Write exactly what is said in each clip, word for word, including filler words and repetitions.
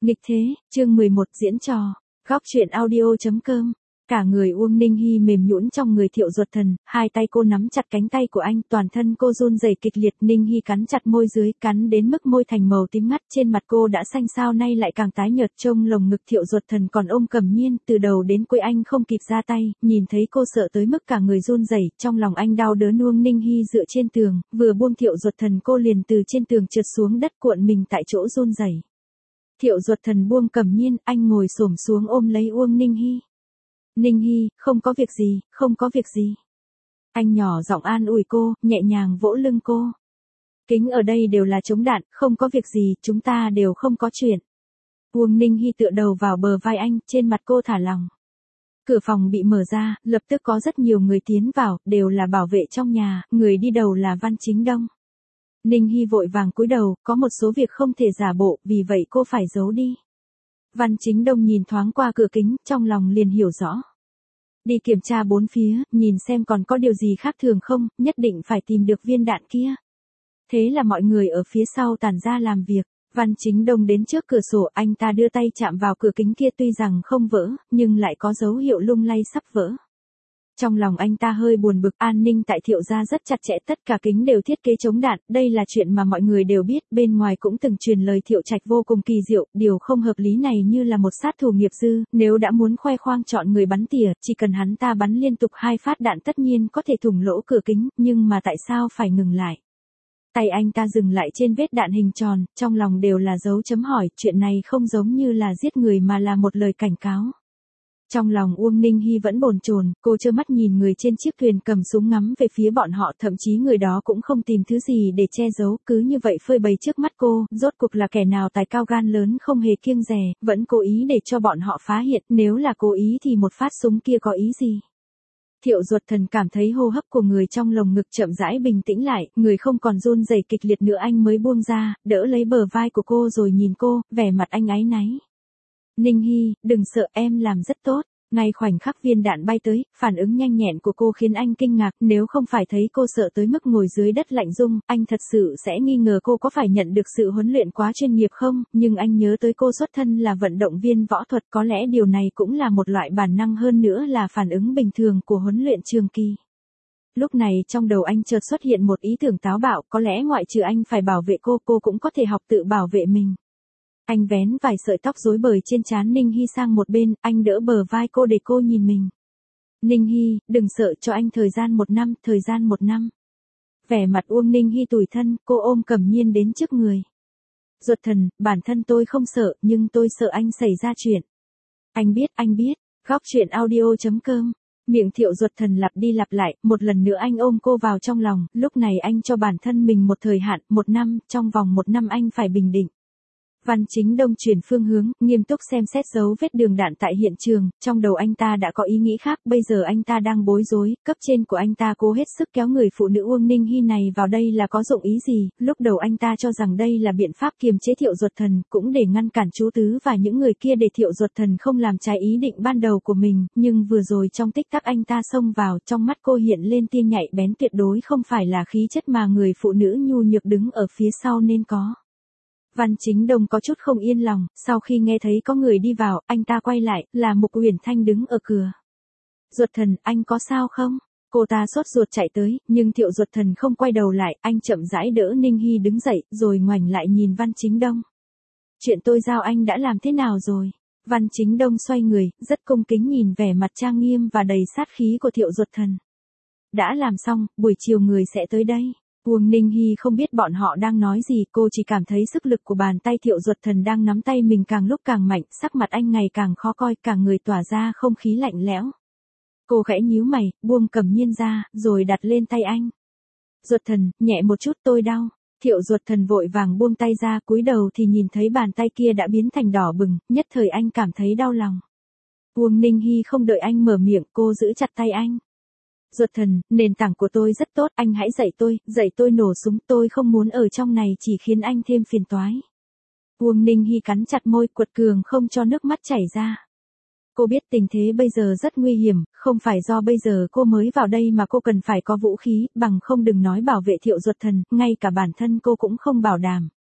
Nghịch thế, chương mười một diễn trò, góc truyện audio.com. Cả người Uông Ninh Hy mềm nhũn trong người Thiệu Duật Thần, hai tay cô nắm chặt cánh tay của anh, toàn thân cô run rẩy kịch liệt. Ninh Hy cắn chặt môi dưới, cắn đến mức môi thành màu tím ngắt, trên mặt cô đã xanh xao nay lại càng tái nhợt. Trông lồng ngực Thiệu Duật Thần còn ôm Cẩm Nhiên, từ đầu đến cuối anh không kịp ra tay, nhìn thấy cô sợ tới mức cả người run rẩy, trong lòng anh đau đớn. Uông Ninh Hy dựa trên tường, vừa buông Thiệu Duật Thần cô liền từ trên tường trượt xuống đất cuộn mình tại chỗ run rẩy. Thiệu Duật Thần buông Cẩm Nhiên, anh ngồi xổm xuống ôm lấy Uông Ninh Hy. Ninh Hy, không có việc gì, không có việc gì. Anh nhỏ giọng an ủi cô, nhẹ nhàng vỗ lưng cô. Kính ở đây đều là chống đạn, không có việc gì, chúng ta đều không có chuyện. Uông Ninh Hy tựa đầu vào bờ vai anh, trên mặt cô thả lỏng. Cửa phòng bị mở ra, lập tức có rất nhiều người tiến vào, đều là bảo vệ trong nhà, người đi đầu là Văn Chính Đông. Ninh Hy vội vàng cúi đầu, có một số việc không thể giả bộ, vì vậy cô phải giấu đi. Văn Chính Đông nhìn thoáng qua cửa kính, trong lòng liền hiểu rõ. Đi kiểm tra bốn phía, nhìn xem còn có điều gì khác thường không, nhất định phải tìm được viên đạn kia. Thế là mọi người ở phía sau tản ra làm việc. Văn Chính Đông đến trước cửa sổ, anh ta đưa tay chạm vào cửa kính kia, tuy rằng không vỡ, nhưng lại có dấu hiệu lung lay sắp vỡ. Trong lòng anh ta hơi buồn bực, an ninh tại Thiệu gia rất chặt chẽ, tất cả kính đều thiết kế chống đạn, đây là chuyện mà mọi người đều biết, bên ngoài cũng từng truyền lời Thiệu Trạch vô cùng kỳ diệu, điều không hợp lý này như là một sát thủ nghiệp dư, nếu đã muốn khoe khoang chọn người bắn tỉa, chỉ cần hắn ta bắn liên tục hai phát đạn tất nhiên có thể thủng lỗ cửa kính, nhưng mà tại sao phải ngừng lại? Tay anh ta dừng lại trên vết đạn hình tròn, trong lòng đều là dấu chấm hỏi, chuyện này không giống như là giết người mà là một lời cảnh cáo. Trong lòng Uông Ninh Hy vẫn bồn chồn, cô trơ mắt nhìn người trên chiếc thuyền cầm súng ngắm về phía bọn họ, thậm chí người đó cũng không tìm thứ gì để che giấu, cứ như vậy phơi bày trước mắt cô, rốt cuộc là kẻ nào tài cao gan lớn không hề kiêng dè, vẫn cố ý để cho bọn họ phá hiện, nếu là cố ý thì một phát súng kia có ý gì? Thiệu Duật Thần cảm thấy hô hấp của người trong lồng ngực chậm rãi bình tĩnh lại, người không còn run rẩy kịch liệt nữa, anh mới buông ra, đỡ lấy bờ vai của cô rồi nhìn cô, vẻ mặt anh áy náy. Ninh Hy, đừng sợ, em làm rất tốt. Ngay khoảnh khắc viên đạn bay tới, phản ứng nhanh nhẹn của cô khiến anh kinh ngạc, nếu không phải thấy cô sợ tới mức ngồi dưới đất lạnh rung, anh thật sự sẽ nghi ngờ cô có phải nhận được sự huấn luyện quá chuyên nghiệp không, nhưng anh nhớ tới cô xuất thân là vận động viên võ thuật, có lẽ điều này cũng là một loại bản năng, hơn nữa là phản ứng bình thường của huấn luyện trường kỳ. Lúc này trong đầu anh chợt xuất hiện một ý tưởng táo bạo, có lẽ ngoại trừ anh phải bảo vệ cô, cô cũng có thể học tự bảo vệ mình. Anh vén vài sợi tóc rối bời trên trán Ninh Hy sang một bên, anh đỡ bờ vai cô để cô nhìn mình. Ninh Hy, đừng sợ, cho anh thời gian một năm, thời gian một năm. Vẻ mặt Uông Ninh Hy tủi thân, cô ôm Cẩm Nhiên đến trước người. Duật Thần, bản thân tôi không sợ, nhưng tôi sợ anh xảy ra chuyện. Anh biết, anh biết, góc truyện audio.com. Miệng Thiệu Duật Thần lặp đi lặp lại, một lần nữa anh ôm cô vào trong lòng, lúc này anh cho bản thân mình một thời hạn, một năm, trong vòng một năm anh phải bình định. Văn Chính Đông chuyển phương hướng, nghiêm túc xem xét dấu vết đường đạn tại hiện trường, trong đầu anh ta đã có ý nghĩ khác, bây giờ anh ta đang bối rối, cấp trên của anh ta cố hết sức kéo người phụ nữ Uông Ninh Hy này vào đây là có dụng ý gì, lúc đầu anh ta cho rằng đây là biện pháp kiềm chế Thiệu Duật Thần, cũng để ngăn cản chú Tứ và những người kia để Thiệu Duật Thần không làm trái ý định ban đầu của mình, nhưng vừa rồi trong tích tắc anh ta xông vào, trong mắt cô hiện lên tia nhạy bén, tuyệt đối không phải là khí chất mà người phụ nữ nhu nhược đứng ở phía sau nên có. Văn Chính Đông có chút không yên lòng, sau khi nghe thấy có người đi vào, anh ta quay lại, là Mục Uyển Thanh đứng ở cửa. Duật Thần, anh có sao không? Cô ta sốt ruột chạy tới, nhưng Thiệu Duật Thần không quay đầu lại, anh chậm rãi đỡ Ninh Hy đứng dậy, rồi ngoảnh lại nhìn Văn Chính Đông. Chuyện tôi giao anh đã làm thế nào rồi? Văn Chính Đông xoay người, rất cung kính nhìn vẻ mặt trang nghiêm và đầy sát khí của Thiệu Duật Thần. Đã làm xong, buổi chiều người sẽ tới đây. Uông Ninh Hy không biết bọn họ đang nói gì, cô chỉ cảm thấy sức lực của bàn tay Thiệu Duật Thần đang nắm tay mình càng lúc càng mạnh, sắc mặt anh ngày càng khó coi, cả người tỏa ra không khí lạnh lẽo. Cô khẽ nhíu mày, buông Cẩm Nhiên ra, rồi đặt lên tay anh. Duật Thần, nhẹ một chút, tôi đau. Thiệu Duật Thần vội vàng buông tay ra, cúi đầu thì nhìn thấy bàn tay kia đã biến thành đỏ bừng, nhất thời anh cảm thấy đau lòng. Uông Ninh Hy không đợi anh mở miệng, cô giữ chặt tay anh. Duật Thần, nền tảng của tôi rất tốt, anh hãy dạy tôi, dạy tôi nổ súng, tôi không muốn ở trong này chỉ khiến anh thêm phiền toái. Uông Ninh Hy cắn chặt môi, quật cường không cho nước mắt chảy ra. Cô biết tình thế bây giờ rất nguy hiểm, không phải do bây giờ cô mới vào đây mà cô cần phải có vũ khí, bằng không đừng nói bảo vệ Thiệu Duật Thần, ngay cả bản thân cô cũng không bảo đảm.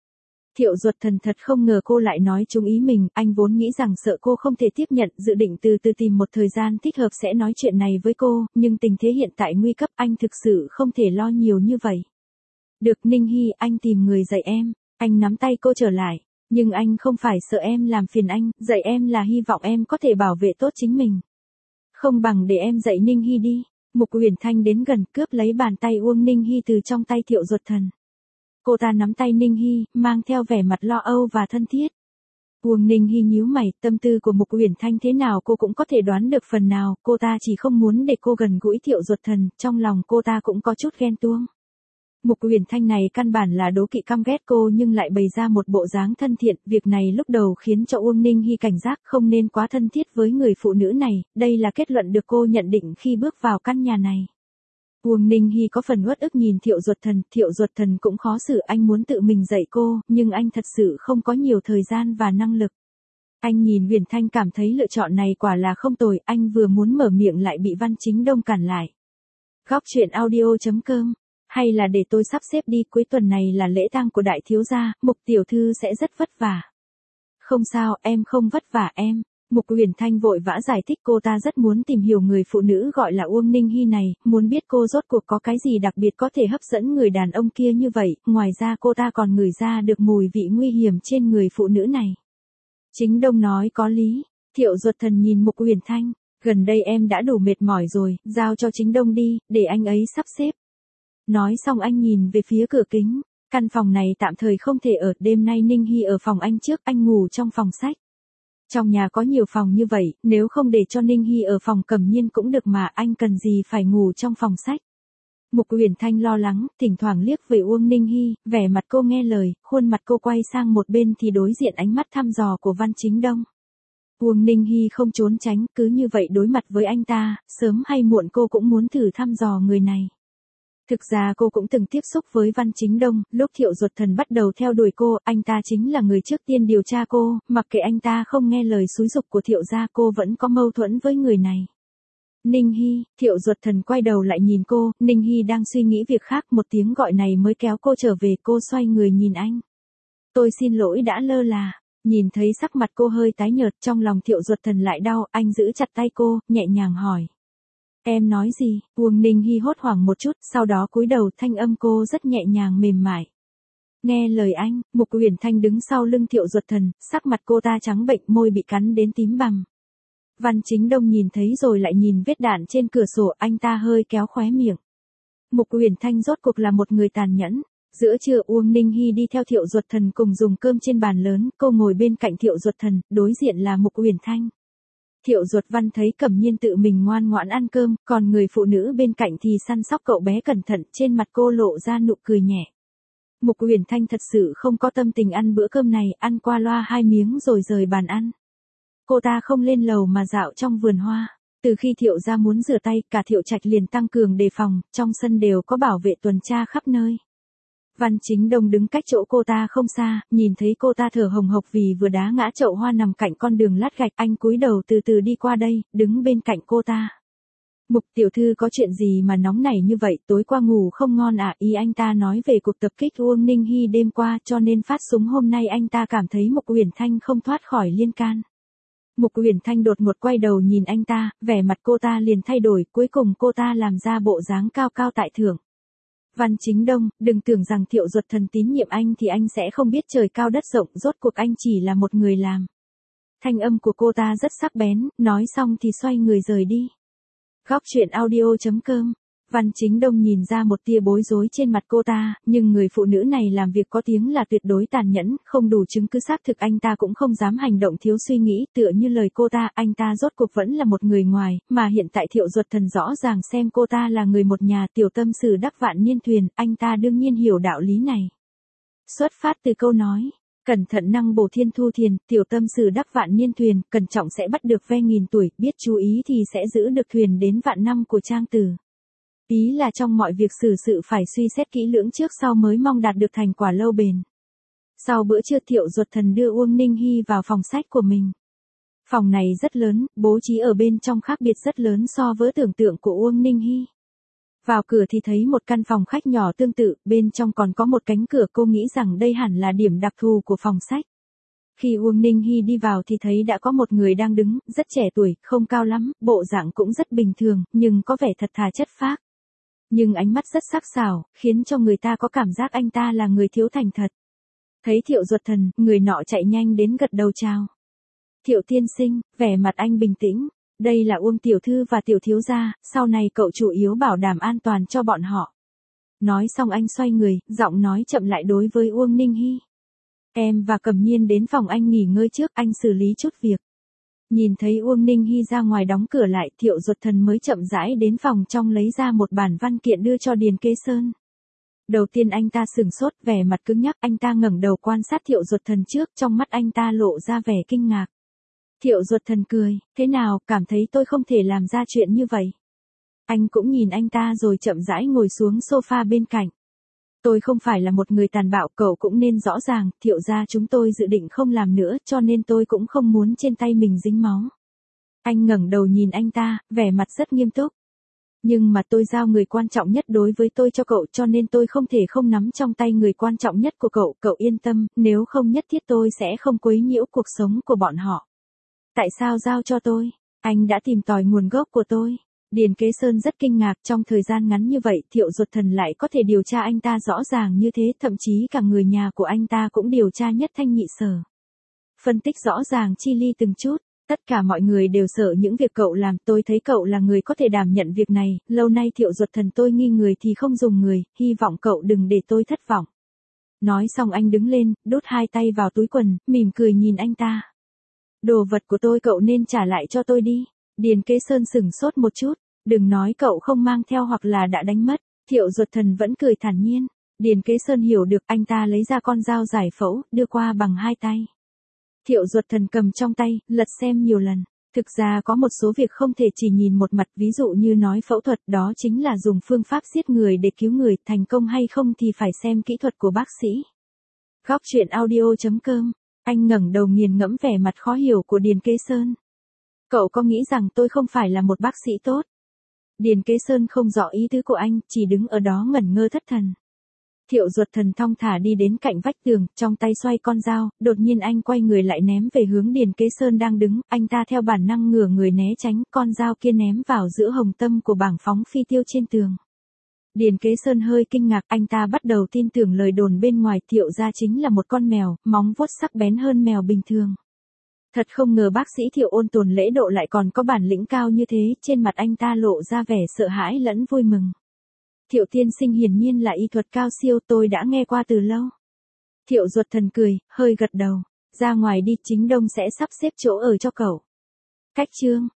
Thiệu Duật Thần thật không ngờ cô lại nói trúng ý mình, anh vốn nghĩ rằng sợ cô không thể tiếp nhận, dự định từ từ tìm một thời gian thích hợp sẽ nói chuyện này với cô, nhưng tình thế hiện tại nguy cấp, anh thực sự không thể lo nhiều như vậy. Được Ninh Hy, anh tìm người dạy em, anh nắm tay cô trở lại, nhưng anh không phải sợ em làm phiền anh, dạy em là hy vọng em có thể bảo vệ tốt chính mình. Không bằng để em dạy Ninh Hy đi. Mục Uyển Thanh đến gần cướp lấy bàn tay Uông Ninh Hy từ trong tay Thiệu Duật Thần. Cô ta nắm tay Ninh Hy, mang theo vẻ mặt lo âu và thân thiết. Uông Ninh Hy nhíu mày, tâm tư của Mục Uyển Thanh thế nào cô cũng có thể đoán được phần nào, cô ta chỉ không muốn để cô gần gũi Thiệu Duật Thần, trong lòng cô ta cũng có chút ghen tuông. Mục Uyển Thanh này căn bản là đố kỵ căm ghét cô nhưng lại bày ra một bộ dáng thân thiện, việc này lúc đầu khiến cho Uông Ninh Hy cảnh giác không nên quá thân thiết với người phụ nữ này, đây là kết luận được cô nhận định khi bước vào căn nhà này. Uông Ninh Hy có phần uất ức nhìn Thiệu Duật Thần, Thiệu Duật Thần cũng khó xử, anh muốn tự mình dạy cô, nhưng anh thật sự không có nhiều thời gian và năng lực. Anh nhìn Uyển Thanh cảm thấy lựa chọn này quả là không tồi, anh vừa muốn mở miệng lại bị Văn Chính Đông cản lại. Góc truyện audio chấm com Hay là để tôi sắp xếp đi, cuối tuần này là lễ tang của đại thiếu gia, Mục tiểu thư sẽ rất vất vả. Không sao, em không vất vả em. Mục Uyển Thanh vội vã giải thích, cô ta rất muốn tìm hiểu người phụ nữ gọi là Uông Ninh Hy này, muốn biết cô rốt cuộc có cái gì đặc biệt có thể hấp dẫn người đàn ông kia như vậy, ngoài ra cô ta còn ngửi ra được mùi vị nguy hiểm trên người phụ nữ này. Chính Đông nói có lý. Thiệu Duật Thần nhìn Mục Uyển Thanh, gần đây em đã đủ mệt mỏi rồi, giao cho Chính Đông đi, để anh ấy sắp xếp. Nói xong anh nhìn về phía cửa kính, căn phòng này tạm thời không thể ở, đêm nay Ninh Hy ở phòng anh trước, anh ngủ trong phòng sách. Trong nhà có nhiều phòng như vậy, nếu không để cho Ninh Hy ở phòng Cẩm Nhiên cũng được mà, anh cần gì phải ngủ trong phòng sách. Mục Uyển Thanh lo lắng, thỉnh thoảng liếc về Uông Ninh Hy, vẻ mặt cô nghe lời, khuôn mặt cô quay sang một bên thì đối diện ánh mắt thăm dò của Văn Chính Đông. Uông Ninh Hy không trốn tránh, cứ như vậy đối mặt với anh ta, sớm hay muộn cô cũng muốn thử thăm dò người này. Thực ra cô cũng từng tiếp xúc với Văn Chính Đông, lúc Thiệu Duật Thần bắt đầu theo đuổi cô, anh ta chính là người trước tiên điều tra cô, mặc kệ anh ta không nghe lời xúi giục của Thiệu gia, cô vẫn có mâu thuẫn với người này. Ninh Hy, Thiệu Duật Thần quay đầu lại nhìn cô, Ninh Hy đang suy nghĩ việc khác, một tiếng gọi này mới kéo cô trở về, cô xoay người nhìn anh. Tôi xin lỗi đã lơ là. Nhìn thấy sắc mặt cô hơi tái nhợt, trong lòng Thiệu Duật Thần lại đau, anh giữ chặt tay cô, nhẹ nhàng hỏi. Em nói gì? Uông Ninh Hy hốt hoảng một chút, sau đó cúi đầu, thanh âm cô rất nhẹ nhàng mềm mại. Nghe lời anh. Mục Uyển Thanh đứng sau lưng Thiệu Duật Thần, sắc mặt cô ta trắng bệch, môi bị cắn đến tím bầm. Văn Chính Đông nhìn thấy rồi lại nhìn vết đạn trên cửa sổ, anh ta hơi kéo khóe miệng. Mục Uyển Thanh rốt cuộc là một người tàn nhẫn. Giữa trưa Uông Ninh Hy đi theo Thiệu Duật Thần cùng dùng cơm trên bàn lớn, cô ngồi bên cạnh Thiệu Duật Thần, đối diện là Mục Uyển Thanh. Thiệu Duật Văn thấy Cẩm Nhiên tự mình ngoan ngoãn ăn cơm, còn người phụ nữ bên cạnh thì săn sóc cậu bé cẩn thận, trên mặt cô lộ ra nụ cười nhẹ. Mục Uyển Thanh thật sự không có tâm tình ăn bữa cơm này, ăn qua loa hai miếng rồi rời bàn ăn. Cô ta không lên lầu mà dạo trong vườn hoa. Từ khi Thiệu gia muốn rửa tay, cả Thiệu Trạch liền tăng cường đề phòng, trong sân đều có bảo vệ tuần tra khắp nơi. Văn Chính Đông đứng cách chỗ cô ta không xa, nhìn thấy cô ta thở hồng hộc vì vừa đá ngã chậu hoa nằm cạnh con đường lát gạch, anh cúi đầu từ từ đi qua đây, đứng bên cạnh cô ta. Mục tiểu thư có chuyện gì mà nóng nảy như vậy, tối qua ngủ không ngon à? Ý anh ta nói về cuộc tập kích Uông Ninh Hy đêm qua, cho nên phát súng hôm nay anh ta cảm thấy Mục Uyển Thanh không thoát khỏi liên can. Mục Uyển Thanh đột ngột quay đầu nhìn anh ta, vẻ mặt cô ta liền thay đổi, cuối cùng cô ta làm ra bộ dáng cao cao tại thượng. Văn Chính Đông, đừng tưởng rằng Thiệu Duật Thần tín nhiệm anh thì anh sẽ không biết trời cao đất rộng, rốt cuộc anh chỉ là một người làm. Thanh âm của cô ta rất sắc bén, nói xong thì xoay người rời đi. Góc truyện audio chấm com Văn Chính Đông nhìn ra một tia bối rối trên mặt cô ta, nhưng người phụ nữ này làm việc có tiếng là tuyệt đối tàn nhẫn, không đủ chứng cứ xác thực anh ta cũng không dám hành động thiếu suy nghĩ, tựa như lời cô ta, anh ta rốt cuộc vẫn là một người ngoài, mà hiện tại Thiệu Duật Thần rõ ràng xem cô ta là người một nhà, tiểu tâm sử đắc vạn niên thuyền, anh ta đương nhiên hiểu đạo lý này. Xuất phát từ câu nói, cẩn thận năng bổ thiên thu thiền, tiểu tâm sử đắc vạn niên thuyền, cẩn trọng sẽ bắt được ve nghìn tuổi, biết chú ý thì sẽ giữ được thuyền đến vạn năm của trang tử. Ý là trong mọi việc xử sự phải suy xét kỹ lưỡng trước sau mới mong đạt được thành quả lâu bền. Sau bữa trưa Thiệu Duật Thần đưa Uông Ninh Hy vào phòng sách của mình. Phòng này rất lớn, bố trí ở bên trong khác biệt rất lớn so với tưởng tượng của Uông Ninh Hy. Vào cửa thì thấy một căn phòng khách nhỏ tương tự, bên trong còn có một cánh cửa, cô nghĩ rằng đây hẳn là điểm đặc thù của phòng sách. Khi Uông Ninh Hy đi vào thì thấy đã có một người đang đứng, rất trẻ tuổi, không cao lắm, bộ dạng cũng rất bình thường, nhưng có vẻ thật thà chất phác. Nhưng ánh mắt rất sắc sảo, khiến cho người ta có cảm giác anh ta là người thiếu thành thật. Thấy Thiệu Duật Thần, người nọ chạy nhanh đến gật đầu chào. Thiệu tiên sinh, vẻ mặt anh bình tĩnh. Đây là Uông tiểu thư và tiểu thiếu gia, sau này cậu chủ yếu bảo đảm an toàn cho bọn họ. Nói xong anh xoay người, giọng nói chậm lại đối với Uông Ninh Hy. Em và Cẩm Nhiên đến phòng anh nghỉ ngơi trước, anh xử lý chút việc. Nhìn thấy Uông Ninh Hy ra ngoài đóng cửa lại, Thiệu Duật Thần mới chậm rãi đến phòng trong lấy ra một bản văn kiện đưa cho Điền Kế Sơn. Đầu tiên anh ta sửng sốt, vẻ mặt cứng nhắc, anh ta ngẩng đầu quan sát Thiệu Duật Thần trước, trong mắt anh ta lộ ra vẻ kinh ngạc. Thiệu Duật Thần cười, thế nào, cảm thấy tôi không thể làm ra chuyện như vậy. Anh cũng nhìn anh ta rồi chậm rãi ngồi xuống sofa bên cạnh. Tôi không phải là một người tàn bạo, cậu cũng nên rõ ràng, Thiệu gia chúng tôi dự định không làm nữa, cho nên tôi cũng không muốn trên tay mình dính máu. Anh ngẩng đầu nhìn anh ta, vẻ mặt rất nghiêm túc. Nhưng mà tôi giao người quan trọng nhất đối với tôi cho cậu, cho nên tôi không thể không nắm trong tay người quan trọng nhất của cậu, cậu yên tâm, nếu không nhất thiết tôi sẽ không quấy nhiễu cuộc sống của bọn họ. Tại sao giao cho tôi? Anh đã tìm tòi nguồn gốc của tôi. Điền Kế Sơn rất kinh ngạc, trong thời gian ngắn như vậy Thiệu Duật Thần lại có thể điều tra anh ta rõ ràng như thế, thậm chí cả người nhà của anh ta cũng điều tra nhất thanh nhị sở. Phân tích rõ ràng chi ly từng chút, tất cả mọi người đều sợ những việc cậu làm, tôi thấy cậu là người có thể đảm nhận việc này, lâu nay Thiệu Duật Thần tôi nghi người thì không dùng người, hy vọng cậu đừng để tôi thất vọng. Nói xong anh đứng lên, đút hai tay vào túi quần, mỉm cười nhìn anh ta. Đồ vật của tôi cậu nên trả lại cho tôi đi. Điền Kế Sơn sửng sốt một chút, đừng nói cậu không mang theo hoặc là đã đánh mất. Thiệu Duật Thần vẫn cười thản nhiên. Điền Kế Sơn hiểu được, anh ta lấy ra con dao giải phẫu, đưa qua bằng hai tay. Thiệu Duật Thần cầm trong tay, lật xem nhiều lần. Thực ra có một số việc không thể chỉ nhìn một mặt, ví dụ như nói phẫu thuật, đó chính là dùng phương pháp giết người để cứu người, thành công hay không thì phải xem kỹ thuật của bác sĩ. Góc truyện audio chấm com. Anh ngẩng đầu nghiền ngẫm vẻ mặt khó hiểu của Điền Kế Sơn. Cậu có nghĩ rằng tôi không phải là một bác sĩ tốt? Điền Kế Sơn không rõ ý tứ của anh, chỉ đứng ở đó ngẩn ngơ thất thần. Thiệu Duật Thần thong thả đi đến cạnh vách tường, trong tay xoay con dao, đột nhiên anh quay người lại ném về hướng Điền Kế Sơn đang đứng, anh ta theo bản năng ngửa người né tránh, con dao kia ném vào giữa hồng tâm của bảng phóng phi tiêu trên tường. Điền Kế Sơn hơi kinh ngạc, anh ta bắt đầu tin tưởng lời đồn bên ngoài, Thiệu gia chính là một con mèo, móng vuốt sắc bén hơn mèo bình thường. Thật không ngờ bác sĩ Thiệu ôn tồn lễ độ lại còn có bản lĩnh cao như thế, trên mặt anh ta lộ ra vẻ sợ hãi lẫn vui mừng. Thiệu tiên sinh hiển nhiên là y thuật cao siêu, tôi đã nghe qua từ lâu. Thiệu Duật Thần cười, hơi gật đầu, ra ngoài đi, chính Đông sẽ sắp xếp chỗ ở cho cậu. Cách chương